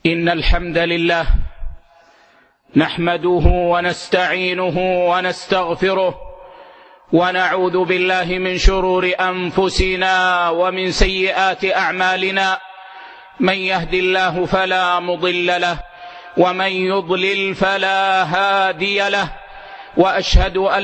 إن الحمد لله نحمده ونستعينه ونستغفره ونعوذ بالله من شرور أنفسنا ومن سيئات أعمالنا. من يهد الله فلا مضل له ومن يضلل فلا هادي له، وأشهد أن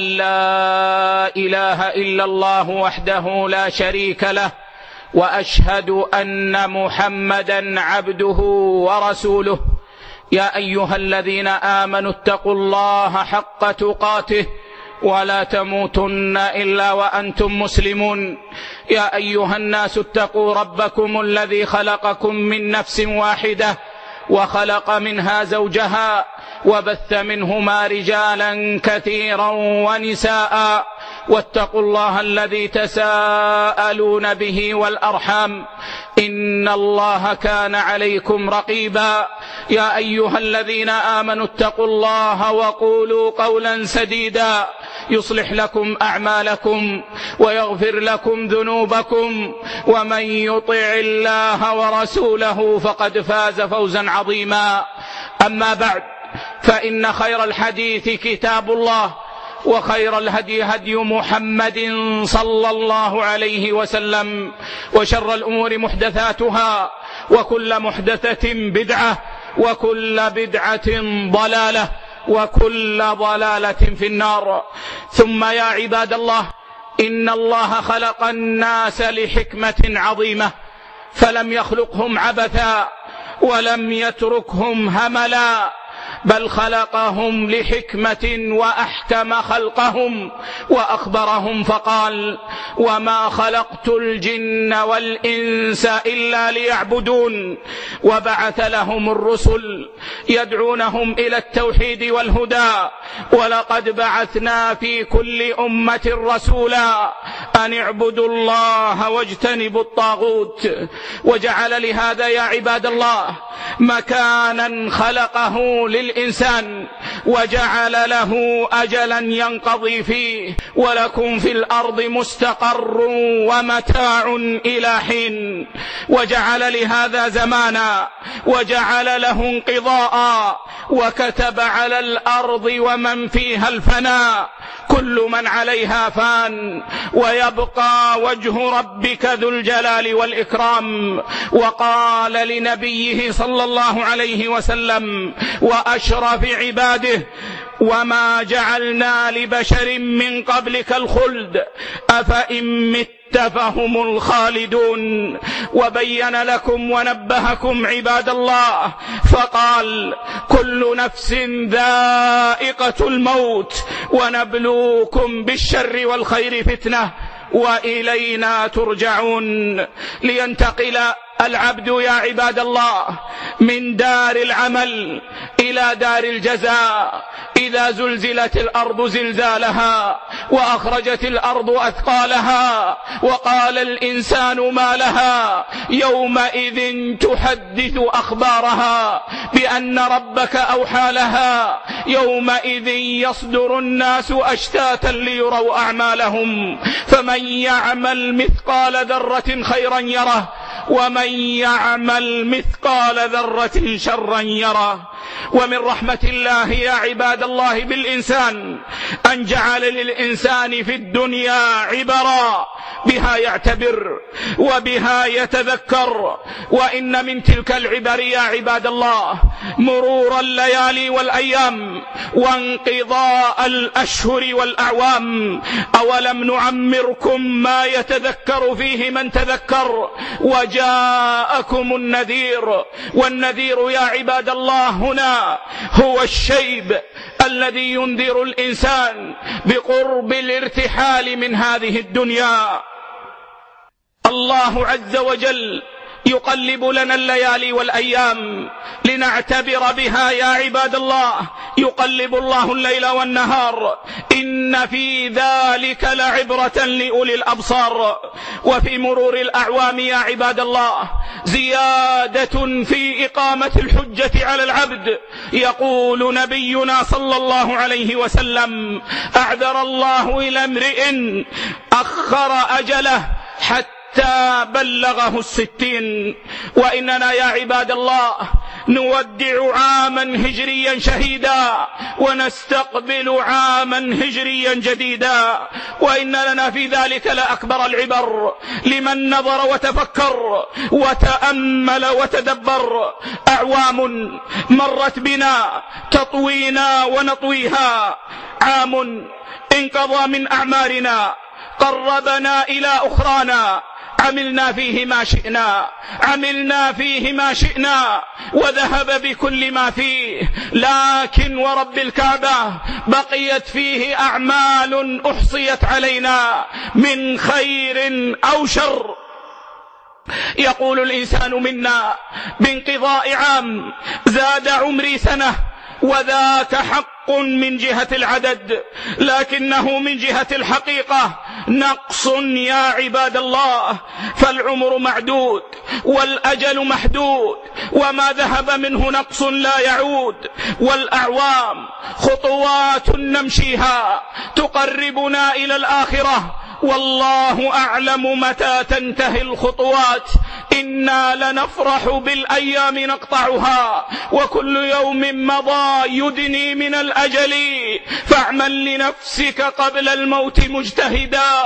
لا إله إلا الله وحده لا شريك له، وأشهد أن محمدا عبده ورسوله. يا أيها الذين آمنوا اتقوا الله حق تقاته ولا تموتن إلا وأنتم مسلمون. يا أيها الناس اتقوا ربكم الذي خلقكم من نفس واحدة وخلق منها زوجها وبث منهما رجالا كثيرا ونساء، واتقوا الله الذي تساءلون به والأرحام إن الله كان عليكم رقيبا. يا أيها الذين آمنوا اتقوا الله وقولوا قولا سديدا يصلح لكم أعمالكم ويغفر لكم ذنوبكم، ومن يطع الله ورسوله فقد فاز فوزا عظيما. أما بعد، فإن خير الحديث كتاب الله، وخير الهدي هدي محمد صلى الله عليه وسلم، وشر الأمور محدثاتها، وكل محدثة بدعة، وكل بدعة ضلالة، وكل ضلالة في النار. ثم يا عباد الله، إن الله خلق الناس لحكمة عظيمة، فلم يخلقهم عبثا ولم يتركهم هملا، بل خلقهم لحكمة وأحكم خلقهم وأخبرهم فقال: وما خلقت الجن والإنس إلا ليعبدون. وبعث لهم الرسل يدعونهم إلى التوحيد والهدى، ولقد بعثنا في كل أمة رسولا أن اعبدوا الله واجتنبوا الطاغوت. وجعل لهذا يا عباد الله مكانا خلقه للإنسان، وجعل له أجلا ينقضي فيه، ولكم في الأرض مستقر ومتاع إلى حين. وجعل لهذا زمانا، وجعل له انقضاء، وكتب على الأرض ومن فيها الفناء. كل من عليها فان، ويبقى وجه ربك ذو الجلال والإكرام. وقال لنبيه صلى الله عليه وسلم وأشرف عباده: وما جعلنا لبشر من قبلك الخلد أفإن مت فهم الخالدون. وبين لكم ونبهكم عباد الله فقال: كل نفس ذائقة الموت، ونبلوكم بالشر والخير فتنة، وإلينا ترجعون. لينتقل العبد يا عباد الله من دار العمل إلى دار الجزاء. إذا زلزلت الأرض زلزالها، وأخرجت الأرض أثقالها، وقال الإنسان ما لها يومئذ تحدث أخبارها بأن ربك أوحى لها. يومئذ يصدر الناس أشتاتا ليروا أعمالهم، فمن يعمل مثقال ذرة خيرا يره، ومن يعمل مثقال ذرة شرا يره. ومن رحمة الله يا عباد الله بالإنسان أن جعل للإنسان في الدنيا عبرا بها يعتبر وبها يتذكر. وإن من تلك العبر يا عباد الله مرور الليالي والأيام، وانقضاء الأشهر والأعوام. أولم نعمركم ما يتذكر فيه من تذكر وجاءكم النذير. والنذير يا عباد الله هنا هو الشيب الذي ينذر الإنسان بقرب الارتحال من هذه الدنيا. الله عز وجل يقلب لنا الليالي والأيام لنعتبر بها يا عباد الله. يقلب الله الليل والنهار، إن في ذلك لعبرة لأولي الأبصار. وفي مرور الأعوام يا عباد الله زيادة في إقامة الحجة على العبد. يقول نبينا صلى الله عليه وسلم: أعذر الله إلى امرئ أخر أجله حتى بلغه 60. وإننا يا عباد الله نودع عاما هجريا شهيدا ونستقبل عاما هجريا جديدا، وإن لنا في ذلك لأكبر العبر لمن نظر وتفكر وتأمل وتدبر. أعوام مرت بنا تطوينا ونطويها، عام انقضى من أعمارنا قربنا إلى أخرانا، عملنا فيه ما شئنا وذهب بكل ما فيه، لكن ورب الكعبة بقيت فيه أعمال أحصيت علينا من خير أو شر. يقول الإنسان منا بانقضاء عام زاد عمري سنة، وذاك حق من جهة العدد، لكنه من جهة الحقيقة نقص يا عباد الله. فالعمر معدود والأجل محدود، وما ذهب منه نقص لا يعود. والأعوام خطوات نمشيها تقربنا إلى الآخرة، والله أعلم متى تنتهي الخطوات. إنا لنفرح بالأيام نقطعها، وكل يوم مضى يدني من الأجل، فاعمل لنفسك قبل الموت مجتهدا،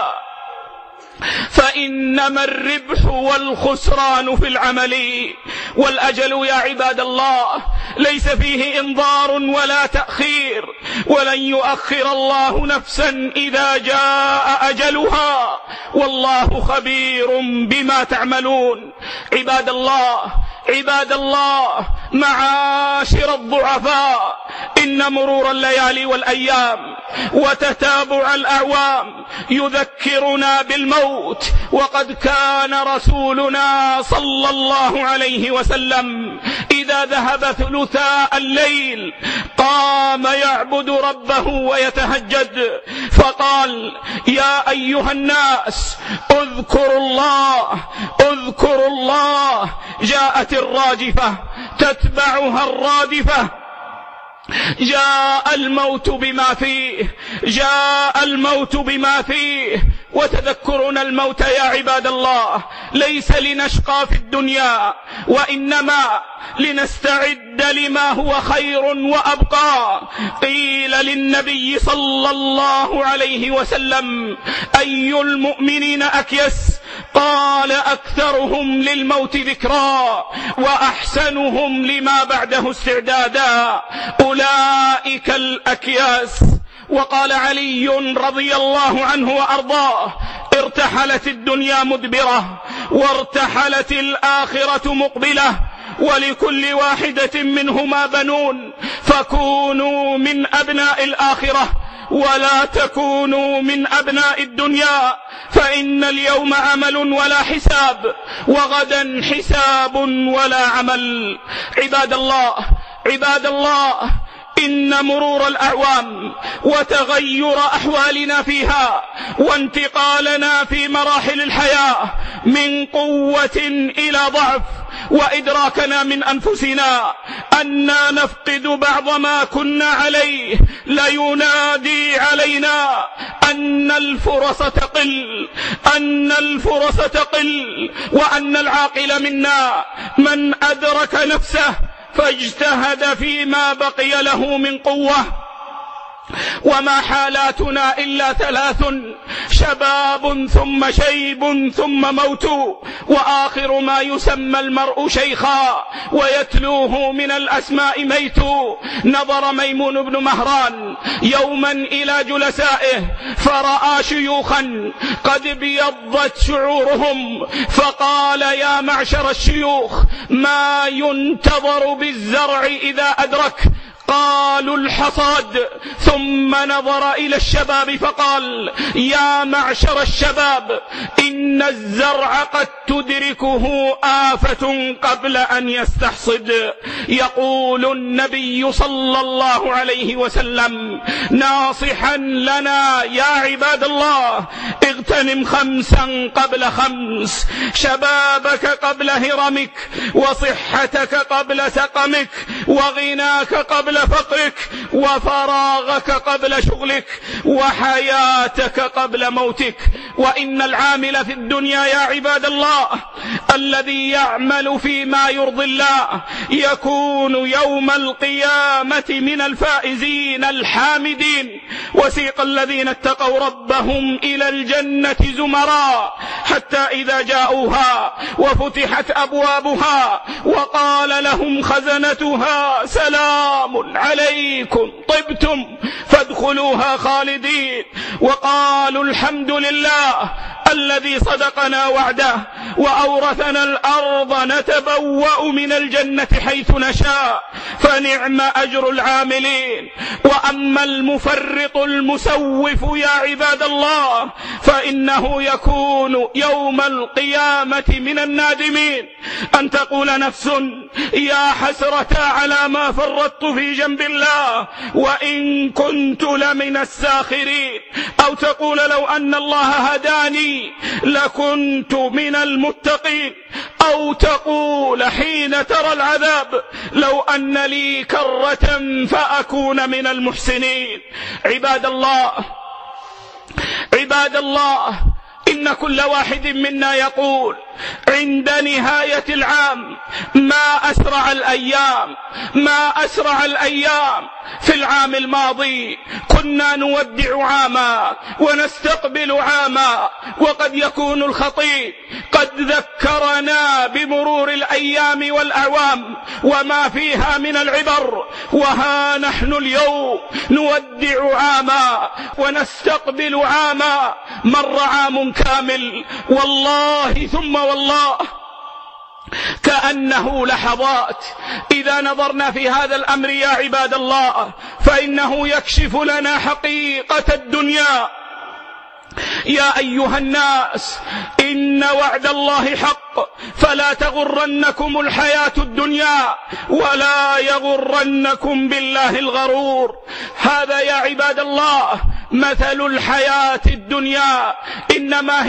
فإنما الربح والخسران في العمل. والأجل يا عباد الله ليس فيه إنظار ولا تأخير، ولن يؤخر الله نفسا إذا جاء أجلها، والله خبير بما تعملون. عباد الله معاشر الضعفاء، إن مرور الليالي والأيام وتتابع الأعوام يذكرنا بالموت، وقد كان رسولنا صلى الله عليه وسلم إذا ذهب ثلثاء الليل قام يعبد ربه ويتهجد، فقال: يا أيها الناس اذكروا الله. جاءت الراجفة تتبعها الرادفة، جاء الموت بما فيه. وتذكرون الموت يا عباد الله ليس لنشقى في الدنيا، وإنما لنستعد لما هو خير وأبقى. قيل للنبي صلى الله عليه وسلم: أي المؤمنين أكيس؟ قال: أكثرهم للموت ذكرا وأحسنهم لما بعده استعدادا، أولئك الأكياس. وقال علي رضي الله عنه وأرضاه: ارتحلت الدنيا مدبرة وارتحلت الآخرة مقبلة، ولكل واحدة منهما بنون، فكونوا من أبناء الآخرة ولا تكونوا من أبناء الدنيا، فإن اليوم عمل ولا حساب، وغدا حساب ولا عمل. عباد الله إن مرور الأعوام وتغير أحوالنا فيها وانتقالنا في مراحل الحياة من قوة إلى ضعف، وإدراكنا من أنفسنا أننا نفقد بعض ما كنا عليه لينادي علينا أن الفرص تقل، وأن العاقل منا من أدرك نفسه فاجتهد فيما بقي له من قوة. وما حالاتنا إلا ثلاث: شباب ثم شيب ثم موت، وآخر ما يسمى المرء شيخا ويتلوه من الأسماء ميت. نظر ميمون بن مهران يوما إلى جلسائه فرأى شيوخا قد بيضت شعورهم، فقال: يا معشر الشيوخ، ما ينتظر بالزرع إذا أدرك؟ قالوا: الحصاد. ثم نظر إلى الشباب فقال: يا معشر الشباب، إن الزرع قد تدركه آفة قبل أن يستحصد. يقول النبي صلى الله عليه وسلم ناصحا لنا: يا عباد الله، اغتنم 5 قبل 5، شبابك قبل هرمك، وصحتك قبل سقمك، وغناك قبل فقرك، وفراغك قبل شغلك، وحياتك قبل موتك. وإن العامل في الدنيا يا عباد الله الذي يعمل فيما يرضي الله يكون يكون يوم القيامة من الفائزين الحامدين. وسيق الذين اتقوا ربهم إلى الجنة زمرا حتى إذا جاءوها وفتحت أبوابها وقال لهم خزنتها سلام عليكم طبتم فادخلوها خالدين، وقالوا الحمد لله الذي صدقنا وعده وأورثنا الأرض نتبوأ من الجنة حيث نشاء فنعم أجر العاملين. وأما المفرط المسوف يا عباد الله فإنه يكون يوم القيامة من النادمين، أن تقول نفس يا حسرة على ما فرطت في جنب الله وإن كنت لمن الساخرين، أو تقول لو أن الله هداني لكنت من المتقين، أو تقول حين ترى العذاب لو أن لي كرة فأكون من المحسنين. عباد الله إن كل واحد منا يقول عند نهاية العام ما أسرع الأيام. في العام الماضي كنا نودع عاما ونستقبل عاما، وقد يكون الخطيب قد ذكرنا بمرور الأيام والأعوام وما فيها من العبر، وها نحن اليوم نودع عاما ونستقبل عاما. مر عام كامل والله ثم والله كأنه لحظات. إذا نظرنا في هذا الأمر يا عباد الله فإنه يكشف لنا حقيقة الدنيا. يا أيها الناس إن وعد الله حق فلا تغرنكم الحياة الدنيا ولا يغرنكم بالله الغرور. هذا يا عباد الله مثل الحياة الدنيا، إنما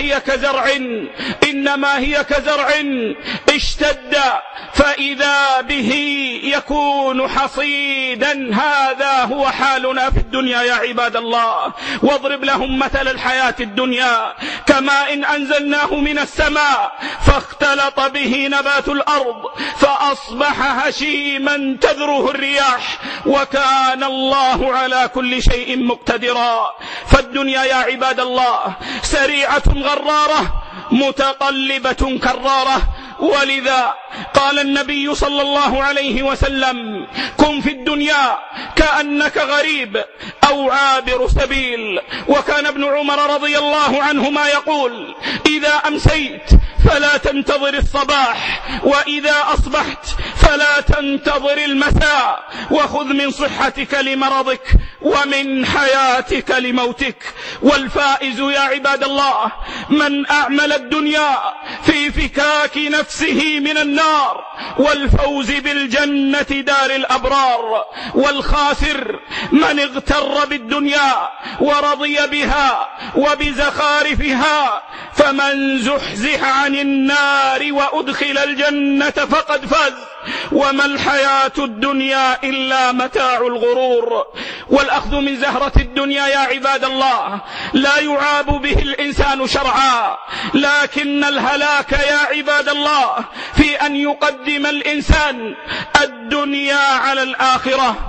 هي كزرع اشتد فإذا به يكون حصيدا. هذا هو حالنا في الدنيا يا عباد الله. واضرب لهم مثل الحياة الدنيا كماء إن أنزلناه من السماء فاختلط به نبات الأرض فأصبح هشيما تذروه الرياح وكان الله على كل شيء مقتدرا. فالدنيا يا عباد الله سريعة غرارة متقلبة كرارة، ولذا قال النبي صلى الله عليه وسلم كن في الدنيا كأنك غريب أو عابر سبيل. وكان ابن عمر رضي الله عنهما يقول إذا أمسيت فلا تنتظر الصباح وإذا أصبحت فلا تنتظر المساء، وخذ من صحتك لمرضك ومن حياتك لموتك. والفائز يا عباد الله من أعمل الدنيا في فكاك نفسه من النار والفوز بالجنة دار الأبرار. والخاسر من اغتر بالدنيا ورضي بها وبزخارفها، فمن زحزح عن النار وأدخل الجنة فقد فاز وما الحياة الدنيا إلا متاع الغرور. والأخذ من زهرة الدنيا يا عباد الله لا يعاب به الإنسان شرعا، لكن الهلاك يا عباد الله في أن يقدم الإنسان الدنيا على الآخرة.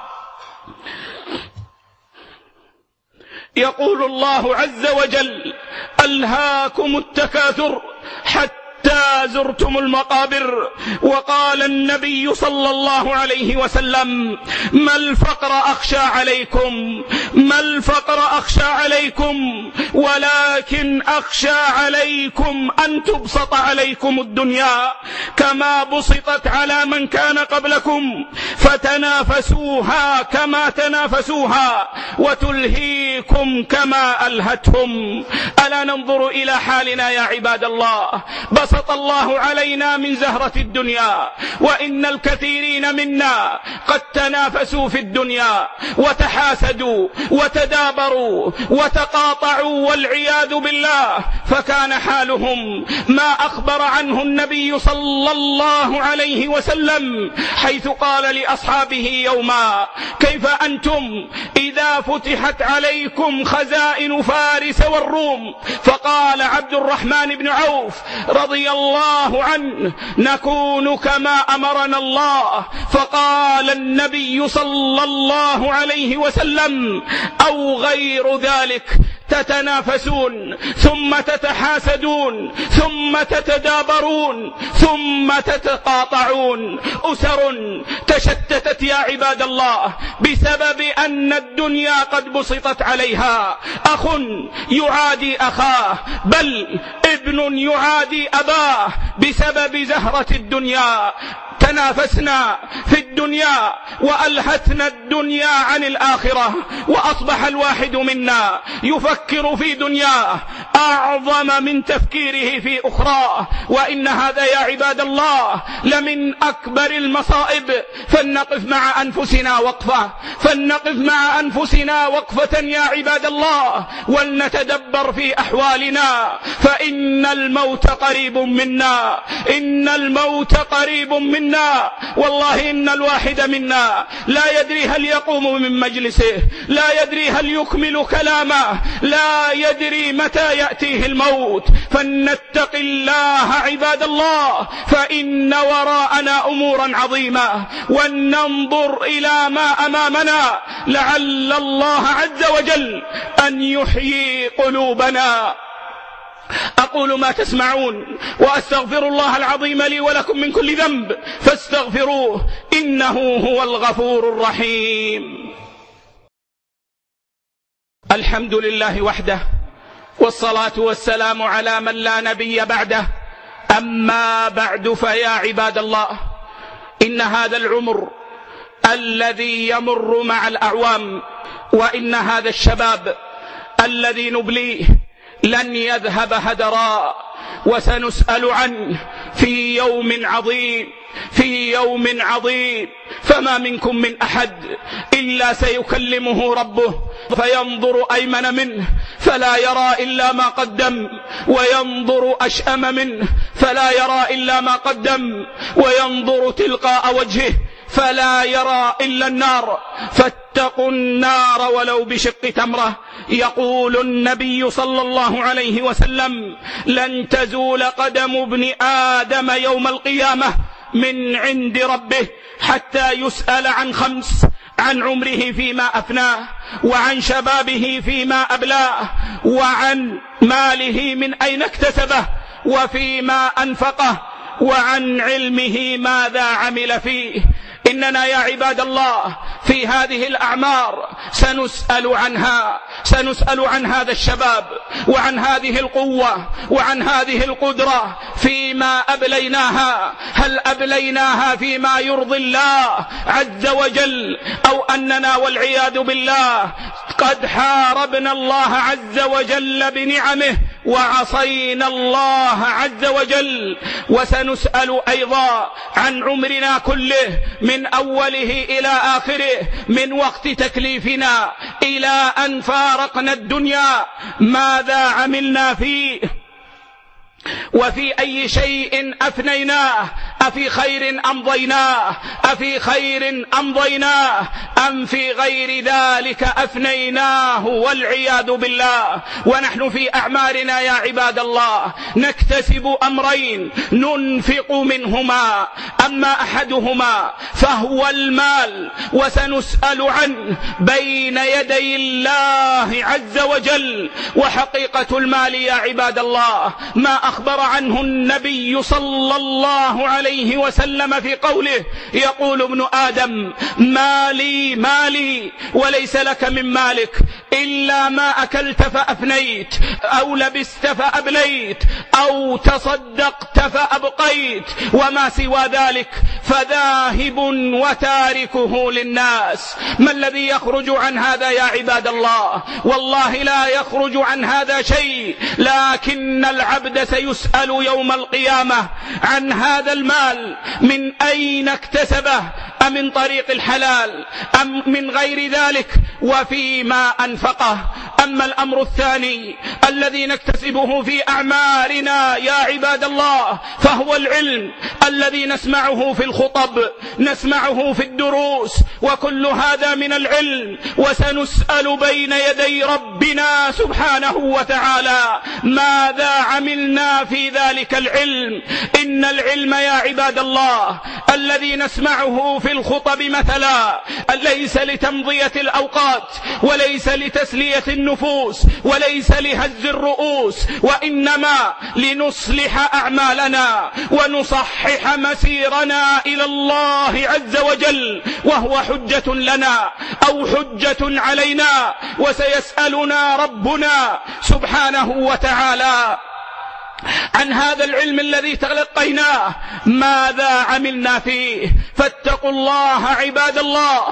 يقول الله عز وجل ألهاكم التكاثر حتى زرتم المقابر. وقال النبي صلى الله عليه وسلم ما الفقر أخشى عليكم ولكن أخشى عليكم أن تبسط عليكم الدنيا كما بسطت على من كان قبلكم فتنافسوها كما تنافسوها وتلهيكم كما ألهتهم. ألا ننظر إلى حالنا يا عباد الله؟ بسط الله علينا من زهرة الدنيا، وإن الكثيرين منا قد تنافسوا في الدنيا وتحاسدوا وتدابروا وتقاطعوا والعياذ بالله، فكان حالهم ما أخبر عنه النبي صلى الله عليه وسلم حيث قال لأصحابه يوما كيف أنتم إذا فتحت عليكم خزائن فارس والروم؟ فقال عبد الرحمن بن عوف رضي رضي الله عنه نكون كما أمرنا الله، فقال النبي صلى الله عليه وسلم: أو غير ذلك، تتنافسون ثم تتحاسدون ثم تتدابرون ثم تتقاطعون. أسر تشتتت يا عباد الله بسبب أن الدنيا قد بسطت عليها. أخ يعادي أخاه، بل ابن يعادي أباه بسبب زهرة الدنيا. تنافسنا في الدنيا وألهتنا الدنيا عن الآخرة، وأصبح الواحد منا يفكر في دنياه أعظم من تفكيره في أخراه، وإن هذا يا عباد الله لمن أكبر المصائب. فلنقف مع أنفسنا وقفة، فلنقف مع أنفسنا وقفة يا عباد الله، ولنتدبر في أحوالنا، فإن الموت قريب منا، إن الموت قريب منا. والله إن الواحد منا لا يدري هل يقوم من مجلسه، لا يدري هل يكمل كلامه، لا يدري متى يأتيه الموت. فلنتق الله عباد الله، فإن وراءنا أمورا عظيمة، ولننظر إلى ما أمامنا، لعل الله عز وجل أن يحيي قلوبنا. أقول ما تسمعون، وأستغفر الله العظيم لي ولكم من كل ذنب، فاستغفروه إنه هو الغفور الرحيم. الحمد لله وحده، والصلاة والسلام على من لا نبي بعده. أما بعد، فيا عباد الله، إن هذا العمر الذي يمر مع الأعوام، وإن هذا الشباب الذي نبليه لن يذهب هدرا، وسنسأل عنه في يوم عظيم، في يوم عظيم. فما منكم من أحد إلا سيكلمه ربه، فينظر أيمن منه فلا يرى إلا ما قدم، وينظر أشأم منه فلا يرى إلا ما قدم، وينظر تلقاء وجهه فلا يرى إلا النار. فاتقوا النار ولو بشق تمرة. يقول النبي صلى الله عليه وسلم: لن تزول قدم ابن آدم يوم القيامة من عند ربه حتى يسأل عن خمس: عن عمره فيما أفناه، وعن شبابه فيما أبلاه، وعن ماله من أين اكتسبه وفيما أنفقه، وعن علمه ماذا عمل فيه. إننا يا عباد الله في هذه الأعمار سنسأل عنها، سنسأل عن هذا الشباب، وعن هذه القوة، وعن هذه القدرة فيما أبليناها. هل أبليناها فيما يرضي الله عز وجل، أو أننا والعياذ بالله قد حاربنا الله عز وجل بنعمه وعصينا الله عز وجل. وسنسأل أيضا عن عمرنا كله من أوله إلى آخره، من وقت تكليفنا إلى أن فارقنا الدنيا، ماذا عملنا فيه، وفي أي شيء أفنيناه، أفي خير أمضيناه، أفي خير أمضيناه، أم في غير ذلك أفنيناه والعياذ بالله. ونحن في أعمارنا يا عباد الله نكتسب أمرين ننفق منهما، أما أحدهما فهو المال، وسنسأل عنه بين يدي الله عز وجل. وحقيقة المال يا عباد الله ما أخبر عنه النبي صلى الله عليه وسلم في قوله: يقول ابن آدم مالي مالي، وليس لك من مالك إلا ما أكلت فأفنيت، أو لبست فأبليت، أو تصدقت فأبقيت، وما سوى ذلك فذاهب وتاركه للناس. ما الذي يخرج عن هذا يا عباد الله؟ والله لا يخرج عن هذا شيء، لكن العبد سيسأل يوم القيامة عن هذا المال: من أين اكتسبه، أم من طريق الحلال، أم من غير ذلك، وفيما أنفقه. أما الأمر الثاني الذي نكتسبه في أعمالنا يا عباد الله فهو العلم الذي نسمعه في الخطب، نسمعه في الدروس، وكل هذا من العلم. وسنسأل بين يدي ربنا سبحانه وتعالى ماذا عملنا في ذلك العلم. إن العلم يا عباد الله الذي نسمعه في الخطب مثلا ليس لتمضية الأوقات، وليس لتسلية النفوس، وليس لهز الرؤوس، وإنما لنصلح أعمالنا ونصحح مسيرنا إلى الله عز وجل، وهو حجة لنا أو حجة علينا، وسيسألنا ربنا سبحانه وتعالى عن هذا العلم الذي تلقيناه ماذا عملنا فيه. فاتقوا الله عباد الله،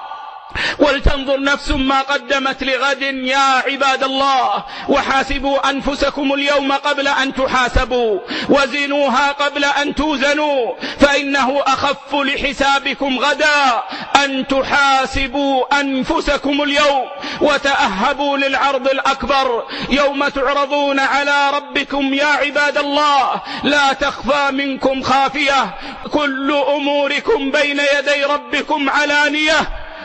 ولتنظر نفس ما قدمت لغد يا عباد الله، وحاسبوا أنفسكم اليوم قبل أن تحاسبوا، وزنوها قبل أن توزنوا، فإنه أخف لحسابكم غدا أن تحاسبوا أنفسكم اليوم، وتأهبوا للعرض الأكبر يوم تعرضون على ربكم يا عباد الله، لا تخفى منكم خافية، كل أموركم بين يدي ربكم علانية.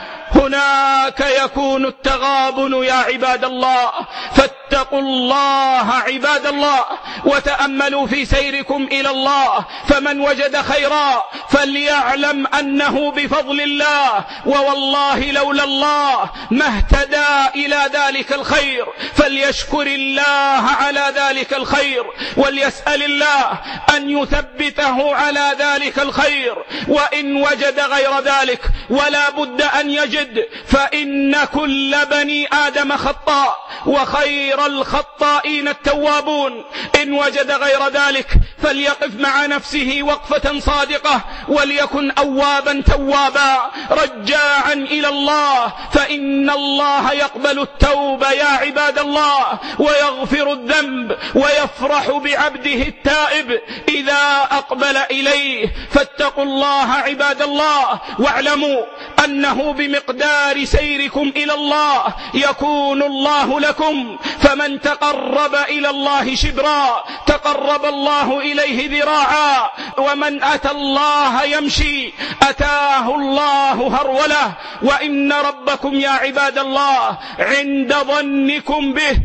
هناك يكون التغابن يا عباد الله. فاتقوا الله عباد الله، وتأملوا في سيركم إلى الله، فمن وجد خيرا فليعلم أنه بفضل الله، ووالله لولا الله ما اهتدى إلى ذلك الخير، فليشكر الله على ذلك الخير، وليسأل الله أن يثبته على ذلك الخير. وإن وجد غير ذلك ولا بد أن يجد، فإن كل بني آدم خطاء، وخير الخطائين التوابون. إن وجد غير ذلك فليقف مع نفسه وقفة صادقة، وليكن أوابا توابا رجاعا إلى الله، فإن الله يقبل التوبة يا عباد الله، ويغفر الذنب، ويفرح بعبده التائب إذا أقبل إليه. فاتقوا الله عباد الله، واعلموا أنه بمقدار سيركم إلى الله يكون الله لكم. فمن تقرب إلى الله شبرا تقرب الله إليه ذراعا، ومن أتى الله يمشي أتاه الله هرولة. وإن ربكم يا عباد الله عند ظنكم به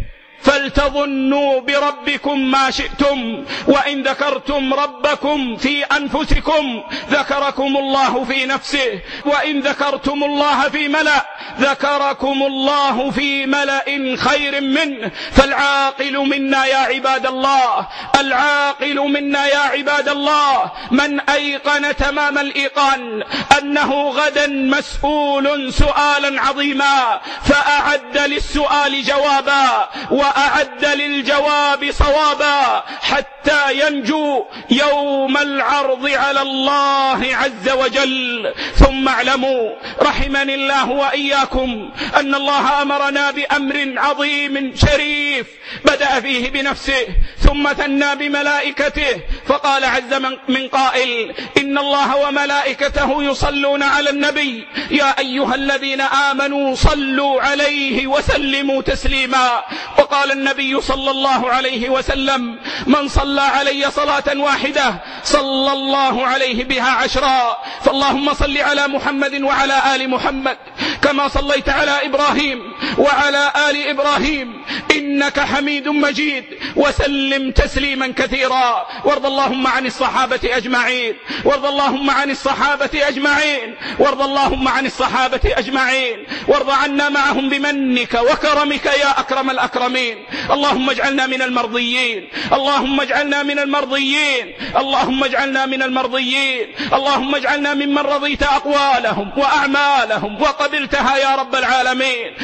فلتظنوا بربكم ما شئتم، وإن ذكرتم ربكم في أنفسكم ذكركم الله في نفسه، وإن ذكرتم الله في ملأ ذكركم الله في ملأ خير منه. فالعاقل منا يا عباد الله، العاقل منا يا عباد الله من أيقن تمام الإيقان أنه غدا مسؤول سؤالا عظيما، فأعد للسؤال جوابا، وأعد للجواب صوابا، حتى ينجو يوم العرض على الله عز وجل. ثم اعلموا رحمني الله وإياكم أن الله أمرنا بأمر عظيم شريف بدأ فيه بنفسه ثم ثنى بملائكته، فقال عز من قائل: إن الله وملائكته يصلون على النبي يا أيها الذين آمنوا صلوا عليه وسلموا تسليما. وقال النبي صلى الله عليه وسلم: من صلى علي صلاة واحدة صلى الله عليه بها 10. فاللهم صل على محمد وعلى آل محمد كما صليت على إبراهيم وعلى آل إبراهيم إنك حميد مجيد، وسلم تسليما كثيرا. وارض اللهم عن الصحابة أجمعين، وارض اللهم عن الصحابة أجمعين، وارض اللهم عن الصحابة أجمعين، وارض عنا معهم بمنك وكرمك يا أكرم الأكرمين. اللهم اجعلنا من المرضيين، اللهم اجعلنا من المرضيين، اللهم اجعلنا من المرضيين، اللهم اجعلنا ممن رضيت أقوالهم وأعمالهم وقبلتها يا رب العالمين.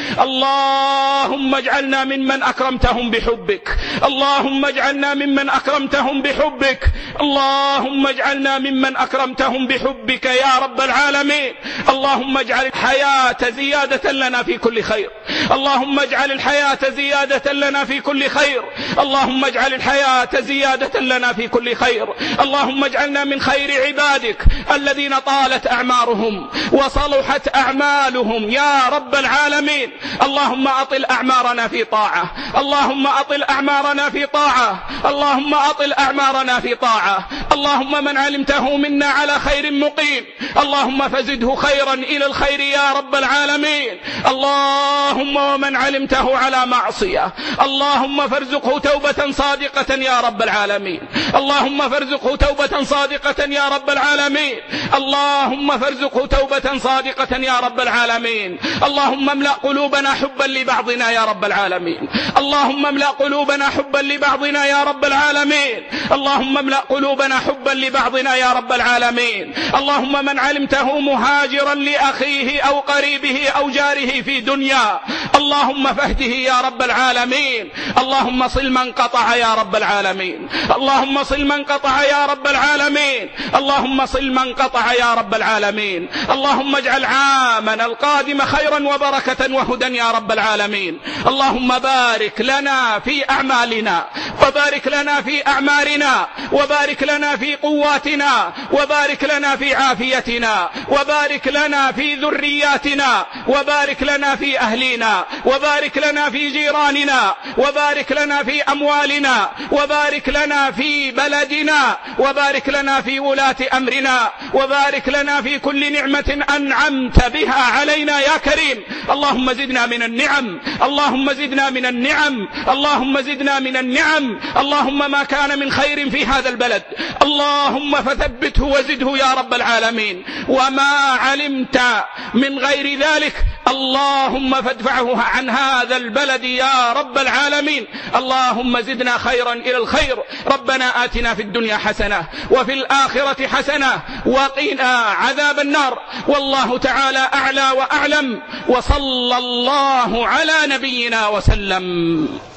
اللهم اجعلنا ممن أكرمتهم بحبك، اللهم اجعلنا ممن أكرمتهم بحبك، اللهم اجعلنا ممن أكرمتهم بحبك يا رب العالمين. اللهم اجعل الحياة زيادة لنا في كل خير، اللهم اجعل الحياة زيادة لنا في كل خير، اللهم اجعل الحياة زيادة لنا في كل خير. اللهم اجعلنا من خير عبادك الذين طالت أعمارهم وصلحت أعمالهم يا رب العالمين. اللهم أطل أعمارنا في طاعة، اللهم أطل أعمارنا في طاعة، اللهم أطل أعمارنا في طاعة. اللهم من علمته منا على خير مقيم اللهم فزده خيرا إلى الخير يا رب العالمين. اللهم ومن علمته على معصية اللهم فارزقه توبة صادقة يا رب العالمين، اللهم فارزقه توبة صادقة يا رب العالمين، اللهم فارزقه توبة صادقة يا رب العالمين. اللهم املأ قلوبنا حبا لبعضنا يا رب العالمين، اللهم املأ قلوبنا حبا لبعضنا يا رب العالمين، اللهم املأ قلوبنا حبا لبعضنا يا رب العالمين. اللهم من علمته مهاجرا لأخيه أو قريبه أو جاره في دنيا اللهم فاهده يا رب العالمين. اللهم صل من قطع يا رب العالمين، اللهم صل من قطع يا رب العالمين، اللهم صل من قطع يا رب العالمين. اللهم اجعل عامنا القادم خيرا وبركة وهدى يا رب العالمين. اللهم بارك لنا في أعمالنا وبارك لنا في أعمارنا وبارك لنا في قواتنا وبارك لنا في عافيتنا وبارك لنا في ذرياتنا وبارك لنا في أهلنا وبارك لنا في جيراننا وبارك لنا في أموالنا وبارك لنا في بلدنا وبارك لنا في ولاة أمرنا وبارك لنا في كل نعمة أنعمت بها علينا يا كريم. اللهم زدنا من النعم، اللهم زدنا من النعم، اللهم زدنا من النعم. اللهم ما كان من خير في هذا البلد اللهم فثبته وزده يا رب العالمين، وما علمت من غير ذلك اللهم فادفعه عن هذا البلد يا رب العالمين. اللهم زدنا خيرا إلى الخير. ربنا آتنا في الدنيا حسنة وفي الآخرة حسنة وقنا عذاب النار. والله تعالى أعلى وأعلم، وصلى الله على نبينا وسلم.